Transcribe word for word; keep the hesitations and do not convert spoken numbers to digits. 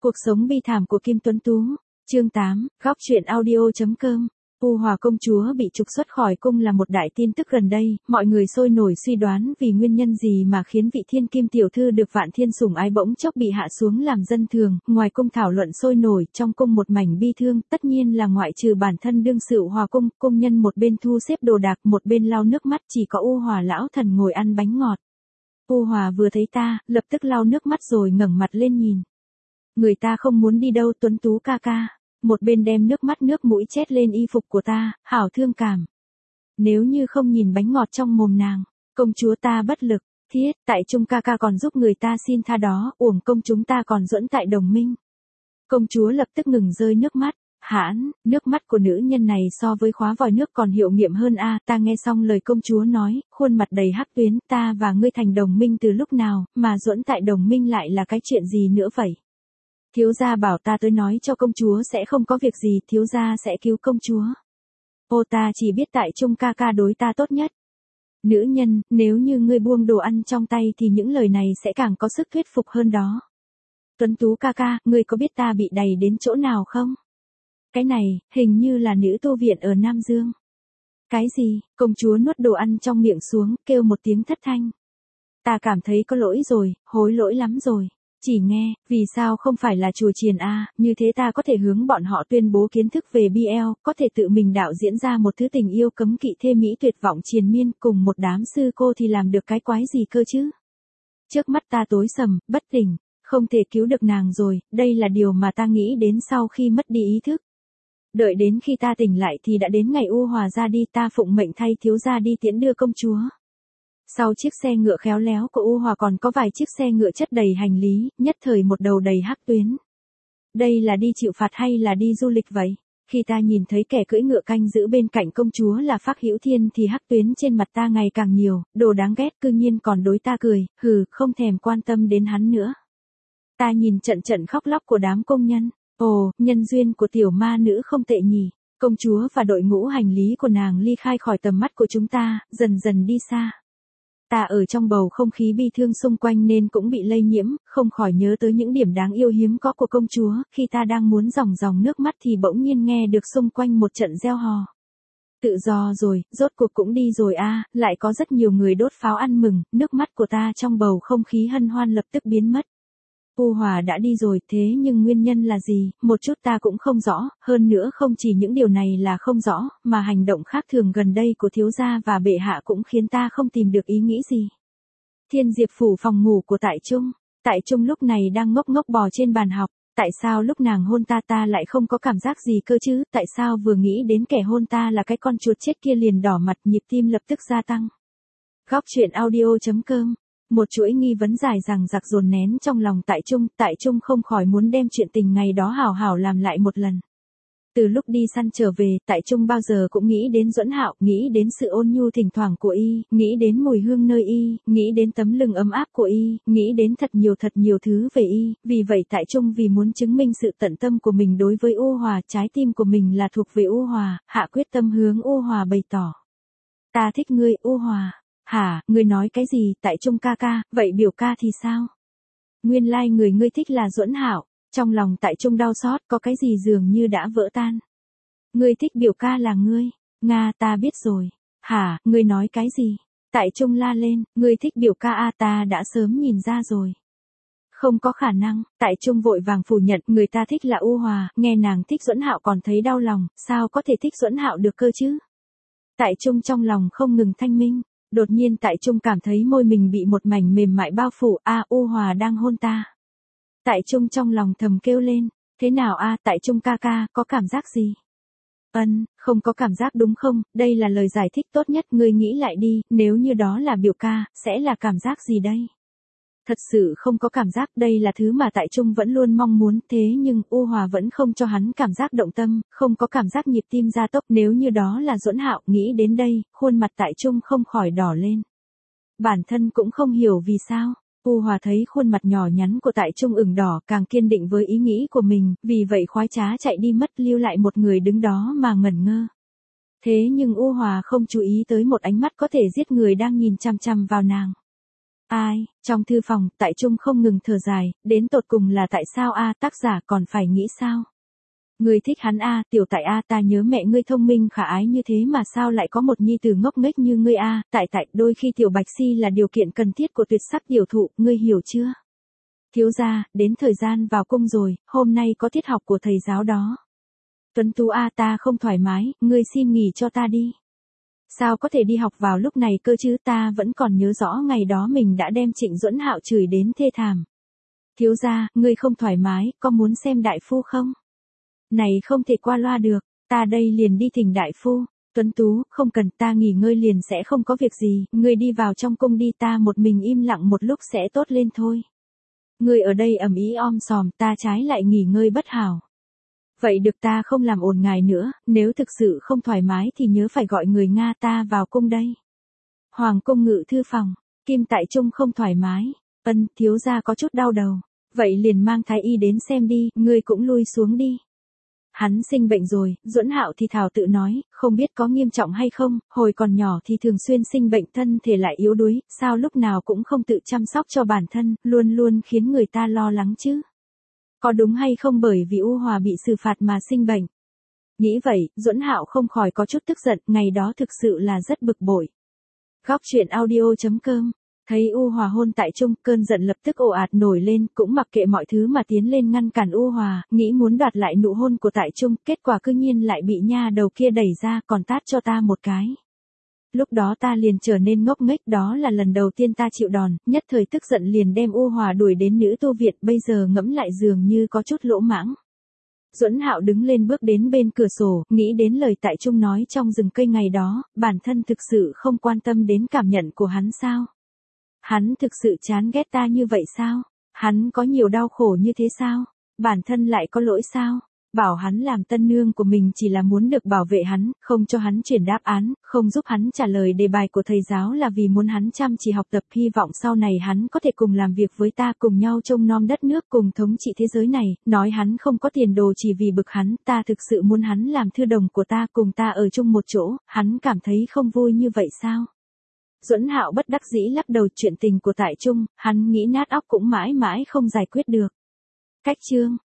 Cuộc sống bi thảm của Kim Tuấn Tú. Chương tám, góc truyện audio.com. U Hòa công chúa bị trục xuất khỏi cung là một đại tin tức gần đây, mọi người sôi nổi suy đoán vì nguyên nhân gì mà khiến vị thiên kim tiểu thư được vạn thiên sủng ái bỗng chốc bị hạ xuống làm dân thường, ngoài cung thảo luận sôi nổi, trong cung một mảnh bi thương, tất nhiên là ngoại trừ bản thân đương sự Hòa cung, cung nhân một bên thu xếp đồ đạc, một bên lau nước mắt, chỉ có U Hòa lão thần ngồi ăn bánh ngọt. U Hòa vừa thấy ta, lập tức lau nước mắt rồi ngẩng mặt lên nhìn. Người ta không muốn đi đâu Tuấn Tú ca ca. Một bên đem nước mắt nước mũi chét lên y phục của ta, hảo thương cảm. Nếu như không nhìn bánh ngọt trong mồm nàng, công chúa ta bất lực, thiết, tại trung ca ca còn giúp người ta xin tha đó, uổng công chúng ta còn duẫn tại đồng minh. Công chúa lập tức ngừng rơi nước mắt, hãn, nước mắt của nữ nhân này so với khóa vòi nước còn hiệu nghiệm hơn a. Ta nghe xong lời công chúa nói, khuôn mặt đầy hắc tuyến, ta và ngươi thành đồng minh từ lúc nào, mà duẫn tại đồng minh lại là cái chuyện gì nữa vậy? Thiếu gia bảo ta tới nói cho công chúa sẽ không có việc gì, thiếu gia sẽ cứu công chúa. Ô ta chỉ biết tại trung ca ca đối ta tốt nhất. Nữ nhân, nếu như ngươi buông đồ ăn trong tay thì những lời này sẽ càng có sức thuyết phục hơn đó. Tuấn Tú ca ca, ngươi có biết ta bị đày đến chỗ nào không? Cái này, hình như là nữ tu viện ở Nam Dương. Cái gì? Công chúa nuốt đồ ăn trong miệng xuống, kêu một tiếng thất thanh. Ta cảm thấy có lỗi rồi, hối lỗi lắm rồi. Chỉ nghe, vì sao không phải là chùa chiền a, như thế ta có thể hướng bọn họ tuyên bố kiến thức về bê lờ, có thể tự mình đạo diễn ra một thứ tình yêu cấm kỵ thê mỹ tuyệt vọng triền miên, cùng một đám sư cô thì làm được cái quái gì cơ chứ? Trước mắt ta tối sầm, bất tỉnh, không thể cứu được nàng rồi, đây là điều mà ta nghĩ đến sau khi mất đi ý thức. Đợi đến khi ta tỉnh lại thì đã đến ngày U Hòa ra đi, ta phụng mệnh thay thiếu gia đi tiễn đưa công chúa. Sau chiếc xe ngựa khéo léo của U Hòa còn có vài chiếc xe ngựa chất đầy hành lý, nhất thời một đầu đầy hắc tuyến. Đây là đi chịu phạt hay là đi du lịch vậy? Khi ta nhìn thấy kẻ cưỡi ngựa canh giữ bên cạnh công chúa là Phác Hữu Thiên thì hắc tuyến trên mặt ta ngày càng nhiều, đồ đáng ghét, cư nhiên còn đối ta cười, hừ, không thèm quan tâm đến hắn nữa. Ta nhìn trận trận khóc lóc của đám công nhân, ồ, nhân duyên của tiểu ma nữ không tệ nhỉ. Công chúa và đội ngũ hành lý của nàng ly khai khỏi tầm mắt của chúng ta, dần dần đi xa. Ta ở trong bầu không khí bi thương xung quanh nên cũng bị lây nhiễm, không khỏi nhớ tới những điểm đáng yêu hiếm có của công chúa, khi ta đang muốn ròng ròng nước mắt thì bỗng nhiên nghe được xung quanh một trận reo hò. Tự do rồi, rốt cuộc cũng đi rồi a, à, lại có rất nhiều người đốt pháo ăn mừng, nước mắt của ta trong bầu không khí hân hoan lập tức biến mất. U Hòa đã đi rồi, thế nhưng nguyên nhân là gì, một chút ta cũng không rõ, hơn nữa không chỉ những điều này là không rõ, mà hành động khác thường gần đây của thiếu gia và bệ hạ cũng khiến ta không tìm được ý nghĩ gì. Thiên Diệp phủ phòng ngủ của Tại Trung, Tại Trung lúc này đang ngốc ngốc bò trên bàn học, tại sao lúc nàng hôn ta ta lại không có cảm giác gì cơ chứ, tại sao vừa nghĩ đến kẻ hôn ta là cái con chuột chết kia liền đỏ mặt, nhịp tim lập tức gia tăng. Góc truyện audio.com. Một chuỗi nghi vấn dài dằng dặc dồn nén trong lòng Tại Trung, Tại Trung không khỏi muốn đem chuyện tình ngày đó hảo hảo làm lại một lần. Từ lúc đi săn trở về, Tại Trung bao giờ cũng nghĩ đến Duẫn Hạo, nghĩ đến sự ôn nhu thỉnh thoảng của y, nghĩ đến mùi hương nơi y, nghĩ đến tấm lưng ấm áp của y, nghĩ đến thật nhiều thật nhiều thứ về y, vì vậy Tại Trung vì muốn chứng minh sự tận tâm của mình đối với U Hòa, trái tim của mình là thuộc về U Hòa, hạ quyết tâm hướng U Hòa bày tỏ. Ta thích ngươi, U Hòa. Hả, ngươi nói cái gì, Tại Trung ca ca, vậy biểu ca thì sao? Nguyên lai like người ngươi thích là Duẫn Hạo, trong lòng Tại Trung đau xót, có cái gì dường như đã vỡ tan. Ngươi thích biểu ca là ngươi, Nga ta biết rồi. Hả, ngươi nói cái gì? Tại Trung la lên, ngươi thích biểu ca a, ta đã sớm nhìn ra rồi. Không có khả năng, Tại Trung vội vàng phủ nhận, người ta thích là U Hòa, nghe nàng thích Duẫn Hạo còn thấy đau lòng, sao có thể thích Duẫn Hạo được cơ chứ? Tại Trung trong lòng không ngừng thanh minh. Đột nhiên Tại Trung cảm thấy môi mình bị một mảnh mềm mại bao phủ, a à, U Hòa đang hôn ta. Tại Trung trong lòng thầm kêu lên, thế nào a à, Tại Trung ca ca, có cảm giác gì? Ân, không có cảm giác đúng không, đây là lời giải thích tốt nhất, ngươi nghĩ lại đi, nếu như đó là biểu ca, sẽ là cảm giác gì đây? Thật sự không có cảm giác, đây là thứ mà Tại Trung vẫn luôn mong muốn, thế nhưng U Hòa vẫn không cho hắn cảm giác động tâm, không có cảm giác nhịp tim gia tốc, nếu như đó là Duẫn Hạo, nghĩ đến đây, khuôn mặt Tại Trung không khỏi đỏ lên. Bản thân cũng không hiểu vì sao, U Hòa thấy khuôn mặt nhỏ nhắn của Tại Trung ửng đỏ, càng kiên định với ý nghĩ của mình, vì vậy khoái trá chạy đi mất, lưu lại một người đứng đó mà ngẩn ngơ. Thế nhưng U Hòa không chú ý tới một ánh mắt có thể giết người đang nhìn chằm chằm vào nàng. Ai, trong thư phòng, Tại Trung không ngừng thở dài, đến tột cùng là tại sao a, tác giả còn phải nghĩ sao? Ngươi thích hắn a, tiểu Tại a, ta nhớ mẹ ngươi thông minh khả ái như thế mà sao lại có một nhi tử ngốc nghếch như ngươi a, Tại Tại, đôi khi tiểu Bạch Si là điều kiện cần thiết của tuyệt sắc tiểu thụ, ngươi hiểu chưa? Thiếu gia, đến thời gian vào cung rồi, hôm nay có tiết học của thầy giáo đó. Tuấn Tú a, ta không thoải mái, ngươi xin nghỉ cho ta đi. Sao có thể đi học vào lúc này cơ chứ, ta vẫn còn nhớ rõ ngày đó mình đã đem Trịnh Duẫn Hạo chửi đến thê thảm. Thiếu gia, ngươi không thoải mái, có muốn xem đại phu không? Này không thể qua loa được, ta đây liền đi thỉnh đại phu. Tuấn Tú, không cần, ta nghỉ ngơi liền sẽ không có việc gì, ngươi đi vào trong cung đi, ta một mình im lặng một lúc sẽ tốt lên thôi. Ngươi ở đây ầm ĩ om sòm, ta trái lại nghỉ ngơi bất hảo. Vậy được, ta không làm ồn ngài nữa, nếu thực sự không thoải mái thì nhớ phải gọi người Nga ta vào cung đây. Hoàng cung ngự thư phòng, Kim Tại Trung không thoải mái, ân, thiếu gia có chút đau đầu, vậy liền mang thái y đến xem đi, ngươi cũng lui xuống đi. Hắn sinh bệnh rồi, Duẫn Hạo thì thào tự nói, không biết có nghiêm trọng hay không, hồi còn nhỏ thì thường xuyên sinh bệnh, thân thể lại yếu đuối, sao lúc nào cũng không tự chăm sóc cho bản thân, luôn luôn khiến người ta lo lắng chứ. Có đúng hay không bởi vì U Hòa bị xử phạt mà sinh bệnh? Nghĩ vậy, Duẫn Hạo không khỏi có chút tức giận, ngày đó thực sự là rất bực bội. Góc truyện audio chấm com. Thấy U Hòa hôn Tại Trung, cơn giận lập tức ồ ạt nổi lên, cũng mặc kệ mọi thứ mà tiến lên ngăn cản U Hòa, nghĩ muốn đoạt lại nụ hôn của Tại Trung, kết quả cư nhiên lại bị nha đầu kia đẩy ra, còn tát cho ta một cái. Lúc đó ta liền trở nên ngốc nghếch, đó là lần đầu tiên ta chịu đòn, nhất thời tức giận liền đem U Hòa đuổi đến nữ tu viện, bây giờ ngẫm lại dường như có chút lỗ mãng. Duẫn Hạo đứng lên bước đến bên cửa sổ, nghĩ đến lời Tại Trung nói trong rừng cây ngày đó, bản thân thực sự không quan tâm đến cảm nhận của hắn sao? Hắn thực sự chán ghét ta như vậy sao? Hắn có nhiều đau khổ như thế sao? Bản thân lại có lỗi sao? Bảo hắn làm tân nương của mình chỉ là muốn được bảo vệ hắn, không cho hắn chuyển đáp án, không giúp hắn trả lời đề bài của thầy giáo là vì muốn hắn chăm chỉ học tập, hy vọng sau này hắn có thể cùng làm việc với ta, cùng nhau trông nom đất nước, cùng thống trị thế giới này, nói hắn không có tiền đồ chỉ vì bực hắn, ta thực sự muốn hắn làm thư đồng của ta, cùng ta ở chung một chỗ, hắn cảm thấy không vui như vậy sao? Duẫn Hạo bất đắc dĩ lắc đầu, chuyện tình của Tại Trung, hắn nghĩ nát óc cũng mãi mãi không giải quyết được. Cách chương